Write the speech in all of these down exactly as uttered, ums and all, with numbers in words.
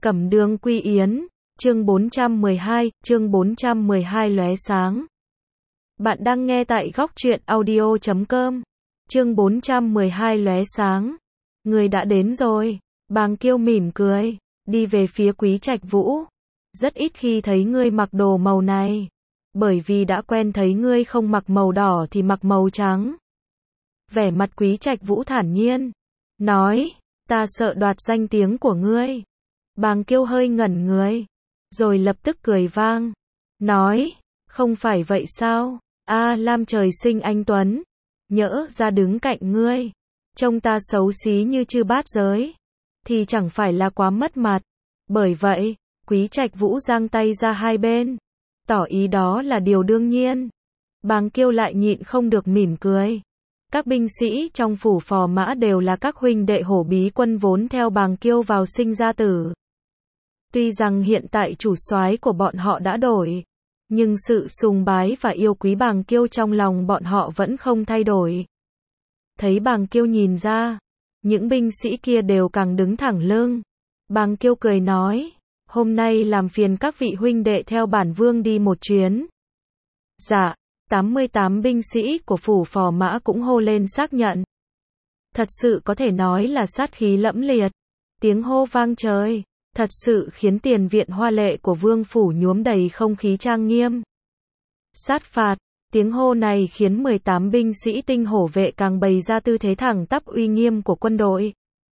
Cẩm Đường Quy Yến, chương bốn trăm mười hai, chương bốn trăm mười hai lóe sáng. Bạn đang nghe tại góc truyện audio chấm com. Chương bốn trăm mười hai lóe sáng. Người đã đến rồi. Bàng Kiêu mỉm cười, đi về phía Quý Trạch Vũ. Rất ít khi thấy ngươi mặc đồ màu này, bởi vì đã quen thấy ngươi không mặc màu đỏ thì mặc màu trắng. Vẻ mặt Quý Trạch Vũ thản nhiên, nói, ta sợ đoạt danh tiếng của ngươi. Bàng Kiêu hơi ngẩn người, rồi lập tức cười vang, nói, không phải vậy sao, a Lam trời sinh anh tuấn, nhỡ ra đứng cạnh ngươi, trông ta xấu xí như chư bát giới, thì chẳng phải là quá mất mặt. Bởi vậy, Quý Trạch Vũ giang tay ra hai bên, tỏ ý đó là điều đương nhiên. Bàng Kiêu lại nhịn không được mỉm cười. Các binh sĩ trong phủ Phò Mã đều là các huynh đệ hổ bí quân vốn theo Bàng Kiêu vào sinh ra tử. Tuy rằng hiện tại chủ soái của bọn họ đã đổi, nhưng sự sùng bái và yêu quý Bàng Kiêu trong lòng bọn họ vẫn không thay đổi. Thấy Bàng Kiêu nhìn ra, những binh sĩ kia đều càng đứng thẳng lưng. Bàng Kiêu cười nói, hôm nay làm phiền các vị huynh đệ theo bản vương đi một chuyến. Dạ, tám mươi tám binh sĩ của phủ Phò Mã cũng hô lên xác nhận. Thật sự có thể nói là sát khí lẫm liệt. Tiếng hô vang trời, thật sự khiến tiền viện hoa lệ của vương phủ nhuốm đầy không khí trang nghiêm. Sát phạt, tiếng hô này khiến mười tám binh sĩ tinh hổ vệ càng bày ra tư thế thẳng tắp uy nghiêm của quân đội.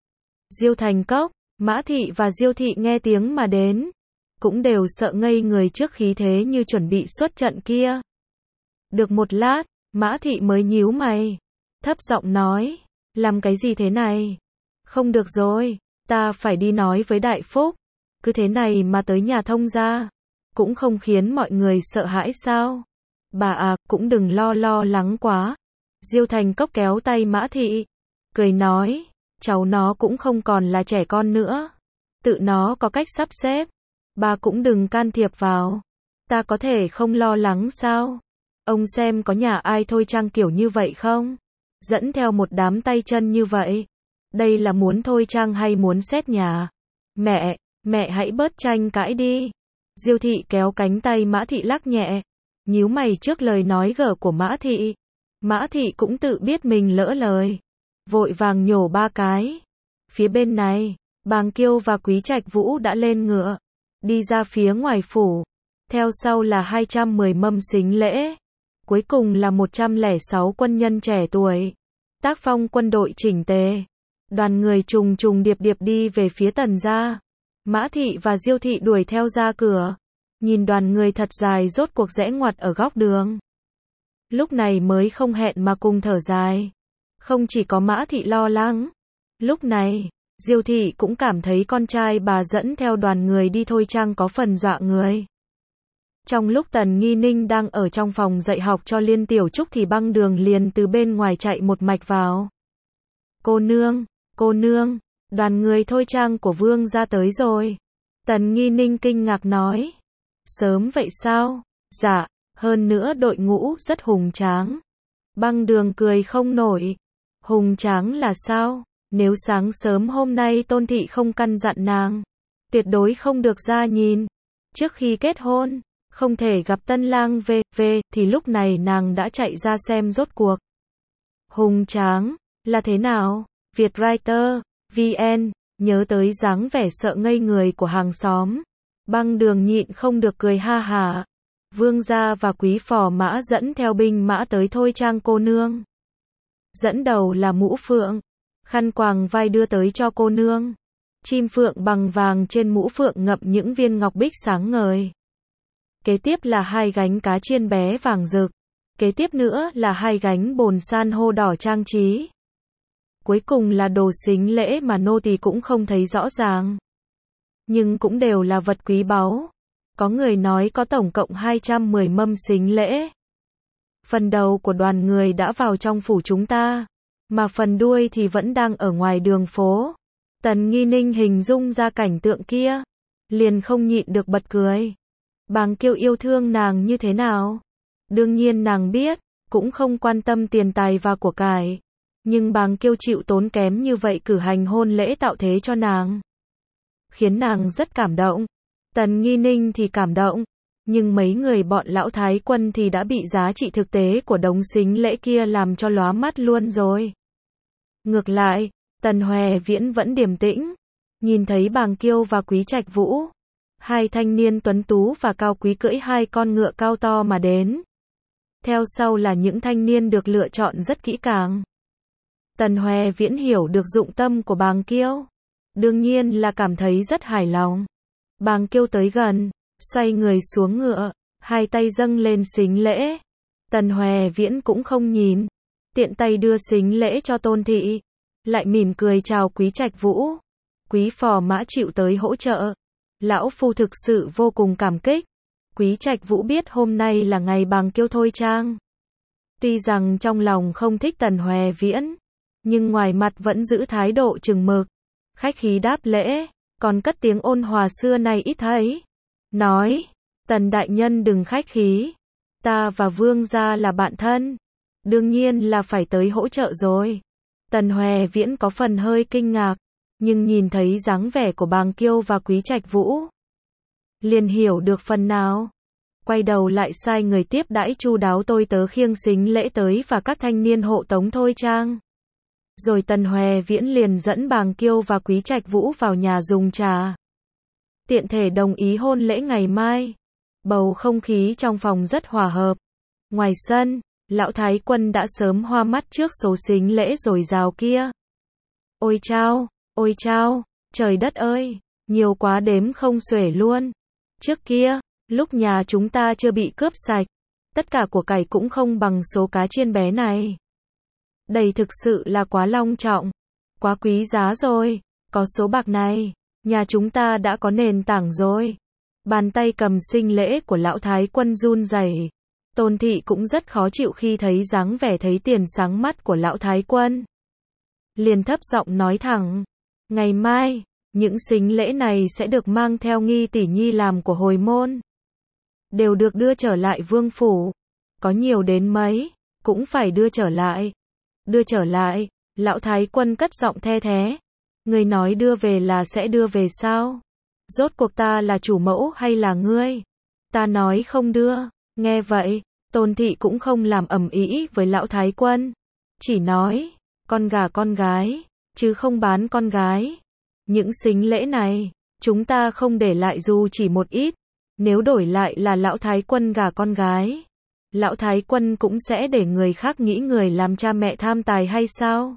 Diêu Thành Cốc, Mã Thị và Diêu Thị nghe tiếng mà đến, cũng đều sợ ngây người trước khí thế như chuẩn bị xuất trận kia. Được một lát, Mã Thị mới nhíu mày, thấp giọng nói, làm cái gì thế này? Không được rồi, ta phải đi nói với Đại Phúc, cứ thế này mà tới nhà thông gia, cũng không khiến mọi người sợ hãi sao? Bà à, cũng đừng lo lo lắng quá. Diêu Thành Cốc kéo tay Mã Thị, cười nói, cháu nó cũng không còn là trẻ con nữa, tự nó có cách sắp xếp, bà cũng đừng can thiệp vào. Ta có thể không lo lắng sao? Ông xem có nhà ai thôi trang kiểu như vậy không? Dẫn theo một đám tay chân như vậy, đây là muốn thôi trang hay muốn xét nhà? Mẹ, mẹ hãy bớt tranh cãi đi. Diêu Thị kéo cánh tay Mã Thị lắc nhẹ, nhíu mày trước lời nói gở của Mã Thị. Mã Thị cũng tự biết mình lỡ lời, vội vàng nhổ ba cái. Phía bên này, Bàng Kiêu và Quý Trạch Vũ đã lên ngựa, đi ra phía ngoài phủ. Theo sau là hai trăm mười mâm sính lễ. Cuối cùng là một trăm lẻ sáu quân nhân trẻ tuổi. Tác phong quân đội chỉnh tề. Đoàn người trùng trùng điệp điệp đi về phía Tần gia. Mã Thị và Diêu Thị đuổi theo ra cửa. Nhìn đoàn người thật dài rốt cuộc rẽ ngoặt ở góc đường. Lúc này mới không hẹn mà cùng thở dài. Không chỉ có Mã Thị lo lắng. Lúc này, Diêu Thị cũng cảm thấy con trai bà dẫn theo đoàn người đi thôi trang có phần dọa người. Trong lúc Tần Nghi Ninh đang ở trong phòng dạy học cho Liên Tiểu Trúc thì Băng Đường liền từ bên ngoài chạy một mạch vào. Cô nương, cô nương, đoàn người thôi trang của vương ra tới rồi. Tần Nghi Ninh kinh ngạc nói. Sớm vậy sao? Dạ, hơn nữa đội ngũ rất hùng tráng. Băng Đường cười không nổi. Hùng tráng là sao? Nếu sáng sớm hôm nay Tôn Thị không căn dặn nàng, tuyệt đối không được ra nhìn. Trước khi kết hôn, không thể gặp tân lang về, về, thì lúc này nàng đã chạy ra xem rốt cuộc. Hùng tráng, là thế nào? Vietwriter, vê en, nhớ tới dáng vẻ sợ ngây người của hàng xóm. Băng Đường nhịn không được cười ha hả. Vương gia và Quý Phò Mã dẫn theo binh mã tới thôi trang cô nương. Dẫn đầu là mũ phượng, khăn quàng vai đưa tới cho cô nương. Chim phượng bằng vàng trên mũ phượng ngậm những viên ngọc bích sáng ngời. Kế tiếp là hai gánh cá chiên bé vàng rực. Kế tiếp nữa là hai gánh bồn san hô đỏ trang trí. Cuối cùng là đồ sính lễ mà nô tỳ cũng không thấy rõ ràng. Nhưng cũng đều là vật quý báu. Có người nói có tổng cộng hai trăm mười mâm sính lễ. Phần đầu của đoàn người đã vào trong phủ chúng ta, mà phần đuôi thì vẫn đang ở ngoài đường phố. Tần Nghi Ninh hình dung ra cảnh tượng kia, liền không nhịn được bật cười. Bàng Kiêu yêu thương nàng như thế nào? Đương nhiên nàng biết, cũng không quan tâm tiền tài và của cải. Nhưng Bàng Kiêu chịu tốn kém như vậy cử hành hôn lễ tạo thế cho nàng. khiến nàng rất cảm động. Tần Nghi Ninh thì cảm động, nhưng mấy người bọn lão thái quân thì đã bị giá trị thực tế của đống sính lễ kia làm cho lóa mắt luôn rồi. Ngược lại, Tần Hoè Viễn vẫn điềm tĩnh, nhìn thấy Bàng Kiêu và Quý Trạch Vũ, hai thanh niên tuấn tú và cao quý cưỡi hai con ngựa cao to mà đến. Theo sau là những thanh niên được lựa chọn rất kỹ càng. Tần Hoè Viễn hiểu được dụng tâm của Bàng Kiêu, đương nhiên là cảm thấy rất hài lòng. Bàng Kiêu tới gần, xoay người xuống ngựa, hai tay dâng lên sính lễ. Tần Hoè Viễn cũng không nhìn, tiện tay đưa sính lễ cho Tôn thị, lại mỉm cười chào Quý Trạch Vũ. Quý phò mã chịu tới hỗ trợ, lão phu thực sự vô cùng cảm kích. Quý Trạch Vũ biết hôm nay là ngày Bàng Kiêu thôi trang. Tuy rằng trong lòng không thích Tần Hoè Viễn, nhưng ngoài mặt vẫn giữ thái độ chừng mực, khách khí đáp lễ, còn cất tiếng ôn hòa xưa nay ít thấy. Nói, Tần đại nhân đừng khách khí, ta và Vương gia là bạn thân, đương nhiên là phải tới hỗ trợ rồi. Tần Hoè Viễn có phần hơi kinh ngạc, nhưng nhìn thấy dáng vẻ của Bàng Kiêu và Quý Trạch Vũ, liền hiểu được phần nào. Quay đầu lại sai người tiếp đãi chu đáo tôi tớ khiêng sính lễ tới và các thanh niên hộ tống thôi trang. Rồi Tần Hoè Viễn liền dẫn Bàng Kiêu và Quý Trạch Vũ vào nhà dùng trà. Tiện thể đồng ý hôn lễ ngày mai. Bầu không khí trong phòng rất hòa hợp. Ngoài sân, lão thái quân đã sớm hoa mắt trước số sính lễ rồi rào kia. Ôi chao, ôi chao, trời đất ơi, nhiều quá đếm không xuể luôn. Trước kia, lúc nhà chúng ta chưa bị cướp sạch, tất cả của cải cũng không bằng số cá chiên bé này. Đây thực sự là quá long trọng, quá quý giá rồi, có số bạc này, nhà chúng ta đã có nền tảng rồi. Bàn tay cầm sinh lễ của lão thái quân run rẩy. Tôn thị cũng rất khó chịu khi thấy dáng vẻ thấy tiền sáng mắt của lão thái quân. Liền thấp giọng nói thẳng, ngày mai, những sính lễ này sẽ được mang theo Nghi tỷ nhi làm của hồi môn. Đều được đưa trở lại vương phủ. Có nhiều đến mấy, cũng phải đưa trở lại. Đưa trở lại, lão thái quân cất giọng the thế. Ngươi nói đưa về là sẽ đưa về sao? Rốt cuộc ta là chủ mẫu hay là ngươi? Ta nói không đưa. Nghe vậy, Tôn thị cũng không làm ầm ĩ với lão thái quân. Chỉ nói, con gà con gái, chứ không bán con gái. Những sính lễ này, chúng ta không để lại dù chỉ một ít. Nếu đổi lại là lão thái quân gà con gái, lão thái quân cũng sẽ để người khác nghĩ người làm cha mẹ tham tài hay sao?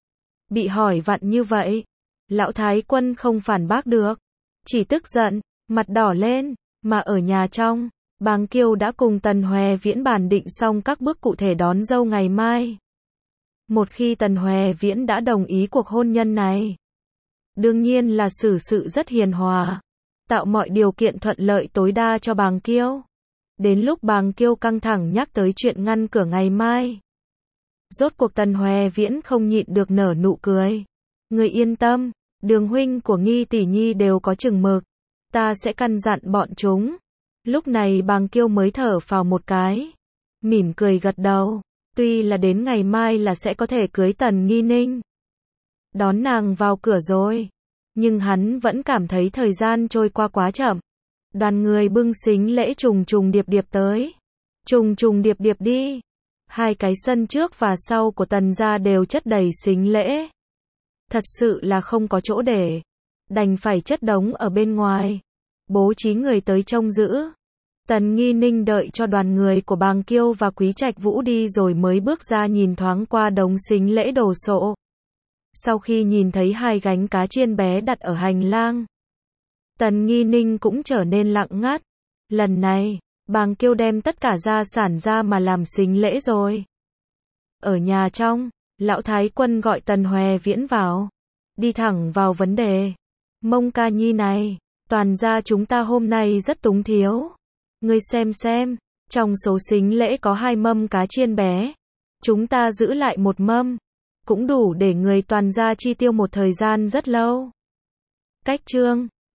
Bị hỏi vặn như vậy, lão thái quân không phản bác được, chỉ tức giận, mặt đỏ lên, mà ở nhà trong, Bàng Kiêu đã cùng Tần Hoè Viễn bàn định xong các bước cụ thể đón dâu ngày mai. Một khi Tần Hoè Viễn đã đồng ý cuộc hôn nhân này, đương nhiên là xử sự rất hiền hòa, tạo mọi điều kiện thuận lợi tối đa cho Bàng Kiêu. Đến lúc Bàng Kiêu căng thẳng nhắc tới chuyện ngăn cửa ngày mai, rốt cuộc Tần Hoè Viễn không nhịn được nở nụ cười. Người yên tâm, Đường huynh của Nghi tỷ nhi đều có chừng mực, ta sẽ căn dặn bọn chúng. Lúc này Bàng Kiêu mới thở phào một cái, mỉm cười gật đầu. Tuy là đến ngày mai là sẽ có thể cưới Tần Nghi Ninh, đón nàng vào cửa rồi, nhưng hắn vẫn cảm thấy thời gian trôi qua quá chậm. Đoàn người bưng sính lễ trùng trùng điệp điệp tới. Trùng trùng điệp điệp đi. Hai cái sân trước và sau của Tần gia đều chất đầy sính lễ. Thật sự là không có chỗ để, đành phải chất đống ở bên ngoài, bố trí người tới trông giữ. Tần Nghi Ninh đợi cho đoàn người của Bàng Kiêu và Quý Trạch Vũ đi rồi mới bước ra nhìn thoáng qua đống sính lễ đồ sộ. Sau khi nhìn thấy hai gánh cá chiên bé đặt ở hành lang, Tần Nghi Ninh cũng trở nên lặng ngắt. Lần này, Bàng Kiêu đem tất cả gia sản ra mà làm sính lễ rồi. Ở nhà trong, lão thái quân gọi Tần Hoè Viễn vào, đi thẳng vào vấn đề. Mông ca nhi này, toàn gia chúng ta hôm nay rất túng thiếu. Ngươi xem xem, trong số sính lễ có hai mâm cá chiên bé, chúng ta giữ lại một mâm, cũng đủ để người toàn gia chi tiêu một thời gian rất lâu. Cách chương